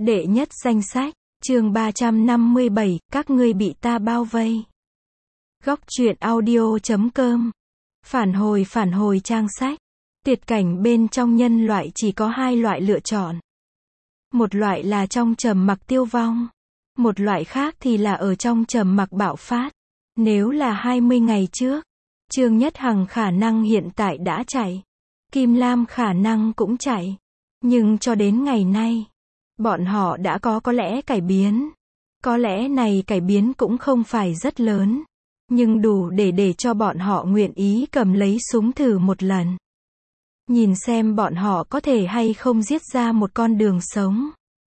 Đệ nhất danh sách, chương 357, các ngươi bị ta bao vây. Góc truyện audio.com. Phản hồi trang sách. Tuyệt cảnh bên trong nhân loại chỉ có hai loại lựa chọn. Một loại là trong trầm mặc tiêu vong. Một loại khác thì là ở trong trầm mặc bạo phát. Nếu là 20 ngày trước, Trương Nhất Hằng khả năng hiện tại đã chạy. Kim Lam khả năng cũng chạy. Nhưng cho đến ngày nay, bọn họ đã có lẽ cải biến. Có lẽ này cải biến cũng không phải rất lớn, nhưng đủ để cho bọn họ nguyện ý cầm lấy súng thử một lần. Nhìn xem bọn họ có thể hay không giết ra một con đường sống.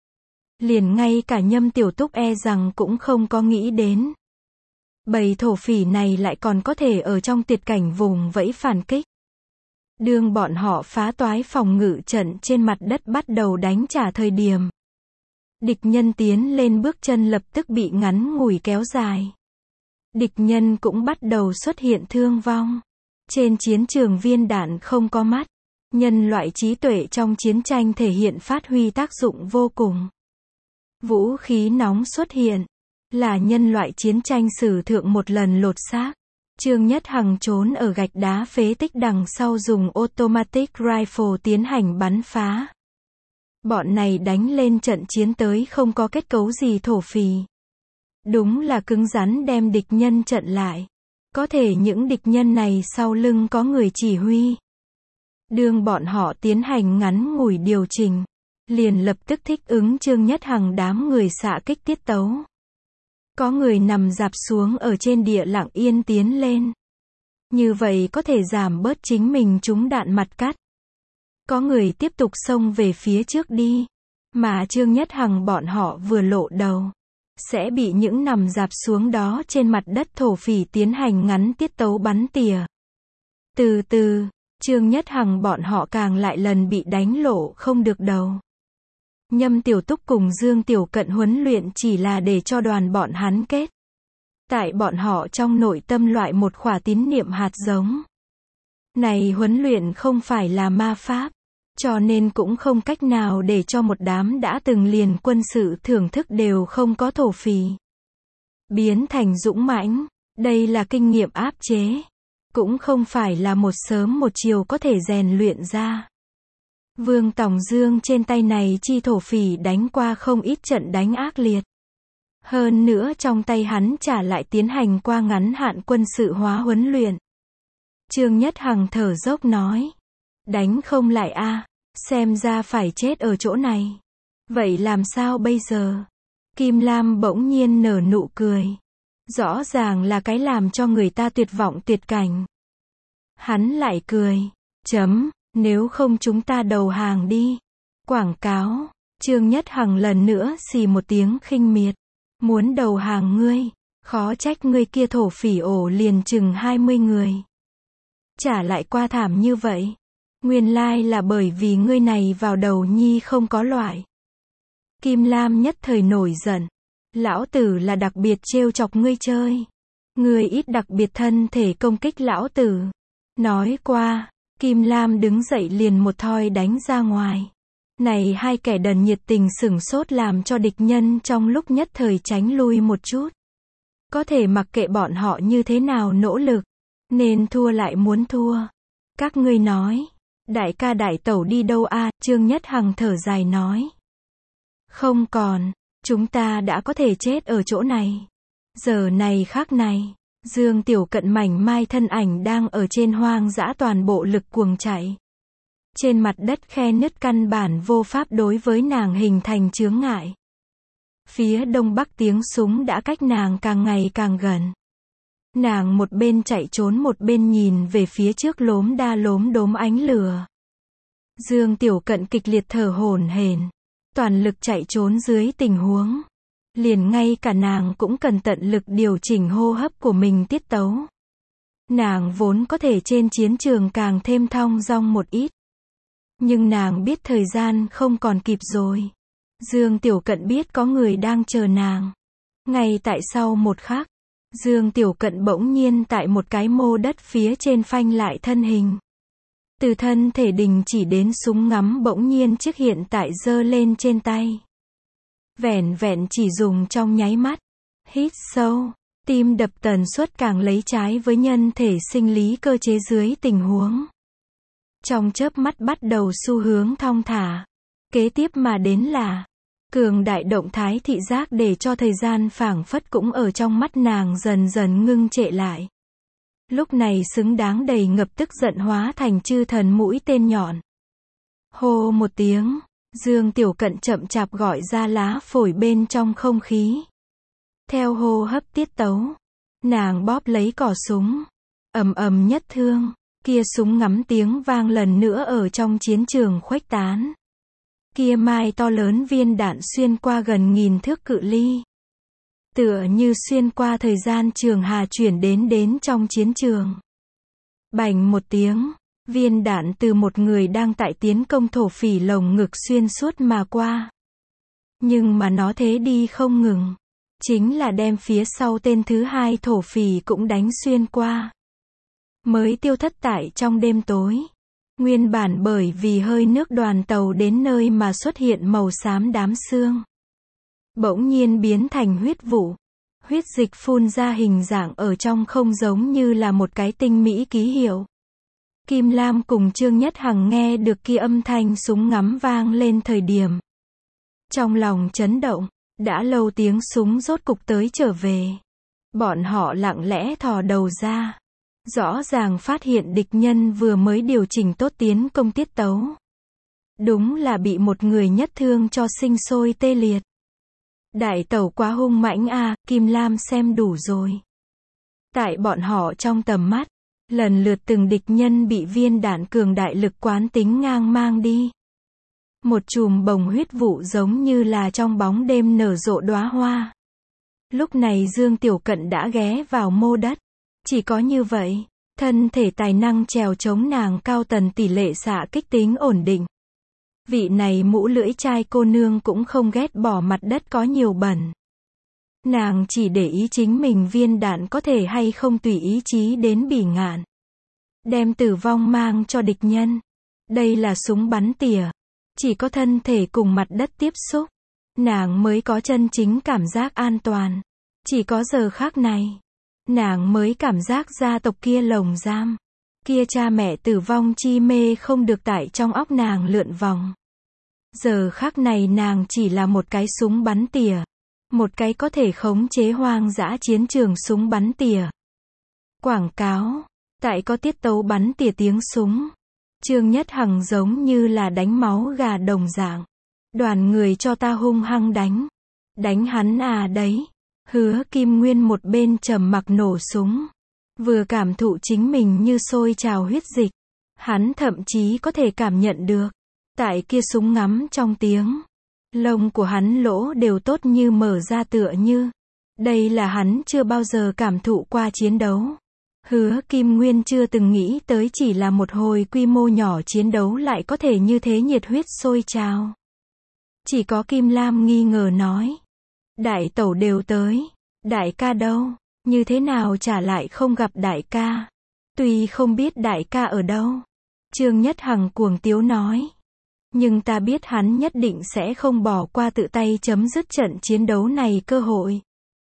Liền ngay cả Nhâm Tiểu Túc e rằng cũng không có nghĩ đến. Bầy thổ phỉ này lại còn có thể ở trong tuyệt cảnh vùng vẫy phản kích. Đương bọn họ phá toái phòng ngự trận trên mặt đất bắt đầu đánh trả thời điểm. Địch nhân tiến lên bước chân lập tức bị ngắn ngủi kéo dài. Địch nhân cũng bắt đầu xuất hiện thương vong. Trên chiến trường viên đạn không có mắt. Nhân loại trí tuệ trong chiến tranh thể hiện phát huy tác dụng vô cùng. Vũ khí nóng xuất hiện. Là nhân loại chiến tranh sử thượng một lần lột xác. Trương Nhất Hằng trốn ở gạch đá phế tích đằng sau dùng automatic rifle tiến hành bắn phá. Bọn này đánh lên trận chiến tới không có kết cấu gì thổ phỉ. Đúng là cứng rắn đem địch nhân trận lại. Có thể những địch nhân này sau lưng có người chỉ huy. Đương bọn họ tiến hành ngắn ngủi điều chỉnh, liền lập tức thích ứng Trương Nhất Hằng đám người xạ kích tiết tấu. Có người nằm rạp xuống ở trên địa lặng yên tiến lên. Như vậy có thể giảm bớt chính mình trúng đạn mặt cắt. Có người tiếp tục xông về phía trước đi. Mà Trương Nhất Hằng bọn họ vừa lộ đầu. Sẽ bị những nằm rạp xuống đó trên mặt đất thổ phỉ tiến hành ngắn tiết tấu bắn tỉa. Từ từ, Trương Nhất Hằng bọn họ càng lại lần bị đánh lộ không được đầu. Nhâm Tiểu Túc cùng Dương Tiểu Cận huấn luyện chỉ là để cho đoàn bọn hắn kết. Tại bọn họ trong nội tâm loại một khỏa tín niệm hạt giống. Này huấn luyện không phải là ma pháp, cho nên cũng không cách nào để cho một đám đã từng liền quân sự thưởng thức đều không có thổ phỉ biến thành dũng mãnh. Đây là kinh nghiệm áp chế, cũng không phải là một sớm một chiều có thể rèn luyện ra. Vương Tòng Dương trên tay này chi thổ phỉ đánh qua không ít trận đánh ác liệt. Hơn nữa trong tay hắn trả lại tiến hành qua ngắn hạn quân sự hóa huấn luyện. Trương Nhất Hằng thở dốc nói. Đánh không lại a, xem ra phải chết ở chỗ này. Vậy làm sao bây giờ? Kim Lam bỗng nhiên nở nụ cười. Rõ ràng là cái làm cho người ta tuyệt vọng tuyệt cảnh. Hắn lại cười. Nếu không chúng ta đầu hàng đi. Quảng cáo. Trương Nhất Hằng lần nữa xì một tiếng khinh miệt. Muốn đầu hàng ngươi, khó trách ngươi kia thổ phỉ ổ liền chừng 20 người. Trả lại qua thảm như vậy. Nguyên lai là bởi vì ngươi này vào đầu nhi không có loại. Kim Lam nhất thời nổi giận. Lão tử là đặc biệt trêu chọc ngươi chơi. Ngươi ít đặc biệt thân thể công kích lão tử. Nói qua, Kim Lam đứng dậy liền một thoi đánh ra ngoài. Này hai kẻ đần nhiệt tình sửng sốt làm cho địch nhân trong lúc nhất thời tránh lui một chút. Có thể mặc kệ bọn họ như thế nào nỗ lực, nên thua lại muốn thua. Các ngươi nói, đại ca đại tẩu đi đâu a? Trương Nhất Hằng thở dài nói. Không còn, chúng ta đã có thể chết ở chỗ này. Giờ này khác này, Dương Tiểu Cận mảnh mai thân ảnh đang ở trên hoang dã toàn bộ lực cuồng chạy. Trên mặt đất khe nứt căn bản vô pháp đối với nàng hình thành chướng ngại. Phía đông bắc tiếng súng đã cách nàng càng ngày càng gần. Nàng một bên chạy trốn một bên nhìn về phía trước lốm đa lốm đốm ánh lửa. Dương Tiểu Cận kịch liệt thở hổn hển, toàn lực chạy trốn dưới tình huống. Liền ngay cả nàng cũng cần tận lực điều chỉnh hô hấp của mình tiết tấu. Nàng vốn có thể trên chiến trường càng thêm thong dong một ít. Nhưng nàng biết thời gian không còn kịp rồi. Dương Tiểu Cận biết có người đang chờ nàng. Ngay tại sau một khắc, Dương Tiểu Cận bỗng nhiên tại một cái mô đất phía trên phanh lại thân hình. Từ thân thể đình chỉ đến súng ngắm bỗng nhiên chiếc hiện tại giơ lên trên tay. Vẻn vẹn chỉ dùng trong nháy mắt. Hít sâu, tim đập tần suất càng lấy trái với nhân thể sinh lý cơ chế dưới tình huống. Trong chớp mắt bắt đầu xu hướng thong thả. Kế tiếp mà đến là cường đại động thái thị giác để cho thời gian phảng phất cũng ở trong mắt nàng dần dần ngưng trệ lại. Lúc này xứng đáng đầy ngập tức giận hóa thành chư thần mũi tên nhọn. Hô một tiếng, Dương Tiểu Cận chậm chạp gọi ra lá phổi bên trong không khí. Theo hô hấp tiết tấu, nàng bóp lấy cò súng. Ầm ầm nhất thương, kia súng ngắm tiếng vang lần nữa ở trong chiến trường khuếch tán. Kia mai to lớn viên đạn xuyên qua gần 1000 thước cự ly. Tựa như xuyên qua thời gian trường hà chuyển đến trong chiến trường. Bành một tiếng, viên đạn từ một người đang tại tiến công thổ phỉ lồng ngực xuyên suốt mà qua. Nhưng mà nó thế đi không ngừng. Chính là đem phía sau tên thứ hai thổ phỉ cũng đánh xuyên qua. Mới tiêu thất tại trong đêm tối. Nguyên bản bởi vì hơi nước đoàn tàu đến nơi mà xuất hiện màu xám đám xương. Bỗng nhiên biến thành huyết vụ. Huyết dịch phun ra hình dạng ở trong không giống như là một cái tinh mỹ ký hiệu. Kim Lam cùng Trương Nhất Hằng nghe được kia âm thanh súng ngắm vang lên thời điểm. Trong lòng chấn động, đã lâu tiếng súng rốt cục tới trở về. Bọn họ lặng lẽ thò đầu ra. Rõ ràng phát hiện địch nhân vừa mới điều chỉnh tốt tiến công tiết tấu. Đúng là bị một người nhất thương cho sinh sôi tê liệt. Đại tẩu quá hung mãnh a, Kim Lam xem đủ rồi. Tại bọn họ trong tầm mắt, lần lượt từng địch nhân bị viên đạn cường đại lực quán tính ngang mang đi. Một chùm bồng huyết vụ giống như là trong bóng đêm nở rộ đóa hoa. Lúc này Dương Tiểu Cận đã ghé vào mô đất. Chỉ có như vậy, thân thể tài năng trèo chống nàng cao tần tỷ lệ xạ kích tính ổn định. Vị này mũ lưỡi trai cô nương cũng không ghét bỏ mặt đất có nhiều bẩn. Nàng chỉ để ý chính mình viên đạn có thể hay không tùy ý chí đến bỉ ngạn. Đem tử vong mang cho địch nhân. Đây là súng bắn tỉa. Chỉ có thân thể cùng mặt đất tiếp xúc, nàng mới có chân chính cảm giác an toàn. Chỉ có giờ khắc này, nàng mới cảm giác gia tộc kia lồng giam. Kia cha mẹ tử vong chi mê không được tại trong óc nàng lượn vòng. Giờ khắc này nàng chỉ là một cái súng bắn tỉa. Một cái có thể khống chế hoang dã chiến trường súng bắn tỉa. Quảng cáo, tại có tiết tấu bắn tỉa tiếng súng. Trương Nhất Hằng giống như là đánh máu gà đồng dạng. Đoàn người cho ta hung hăng đánh. Đánh hắn à đấy. Hứa Kim Nguyên một bên trầm mặc nổ súng. Vừa cảm thụ chính mình như sôi trào huyết dịch. Hắn thậm chí có thể cảm nhận được. Tại kia súng ngắm trong tiếng. Lông của hắn lỗ đều tốt như mở ra tựa như. Đây là hắn chưa bao giờ cảm thụ qua chiến đấu. Hứa Kim Nguyên chưa từng nghĩ tới chỉ là một hồi quy mô nhỏ chiến đấu lại có thể như thế nhiệt huyết sôi trào. Chỉ có Kim Lam nghi ngờ nói. Đại tẩu đều tới. Đại ca đâu? Như thế nào trả lại không gặp đại ca? Tuy không biết đại ca ở đâu. Trương Nhất Hằng cuồng tiếu nói. Nhưng ta biết hắn nhất định sẽ không bỏ qua tự tay chấm dứt trận chiến đấu này cơ hội.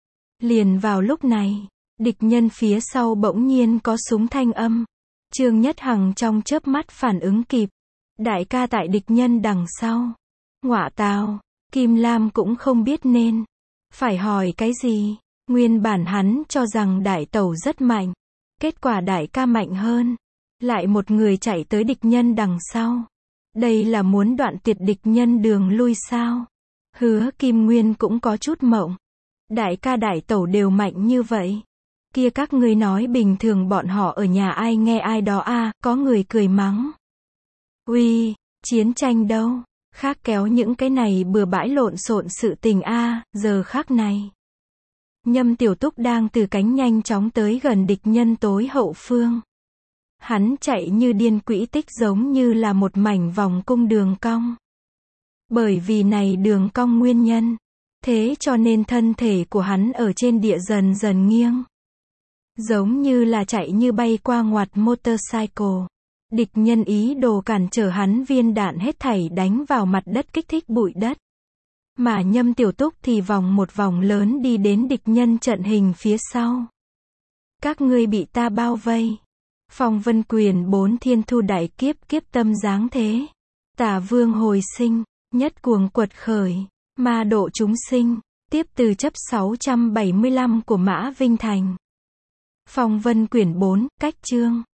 Liền vào lúc này, địch nhân phía sau bỗng nhiên có súng thanh âm. Trương Nhất Hằng trong chớp mắt phản ứng kịp. Đại ca tại địch nhân đằng sau. Ngọa tào, Kim Lam cũng không biết nên phải hỏi cái gì. Nguyên bản hắn cho rằng đại tẩu rất mạnh. Kết quả đại ca mạnh hơn. Lại một người chạy tới địch nhân đằng sau. Đây là muốn đoạn tuyệt địch nhân đường lui sao? Hứa Kim Nguyên cũng có chút mộng. Đại ca đại tẩu đều mạnh như vậy. Kia các ngươi nói bình thường bọn họ ở nhà ai nghe ai đó a, có người cười mắng. Uy, chiến tranh đâu? Khác kéo những cái này bừa bãi lộn xộn sự tình a, giờ khác này. Nhâm Tiểu Túc đang từ cánh nhanh chóng tới gần địch nhân tối hậu phương. Hắn chạy như điên, quỹ tích giống như là một mảnh vòng cung đường cong. Bởi vì này đường cong nguyên nhân, thế cho nên thân thể của hắn ở trên địa dần dần nghiêng. Giống như là chạy như bay qua ngoặt motorcycle. Địch nhân ý đồ cản trở hắn viên đạn hết thảy đánh vào mặt đất kích thích bụi đất. Mà Nhâm Tiểu Túc thì vòng một vòng lớn đi đến địch nhân trận hình phía sau. Các ngươi bị ta bao vây. Phong Vân Quyền 4 Thiên Thu Đại Kiếp, kiếp tâm giáng thế. Tả Vương hồi sinh, nhất cuồng quật khởi, ma độ chúng sinh. Tiếp từ chấp 675 của Mã Vinh Thành. Phong Vân Quyển 4, cách chương.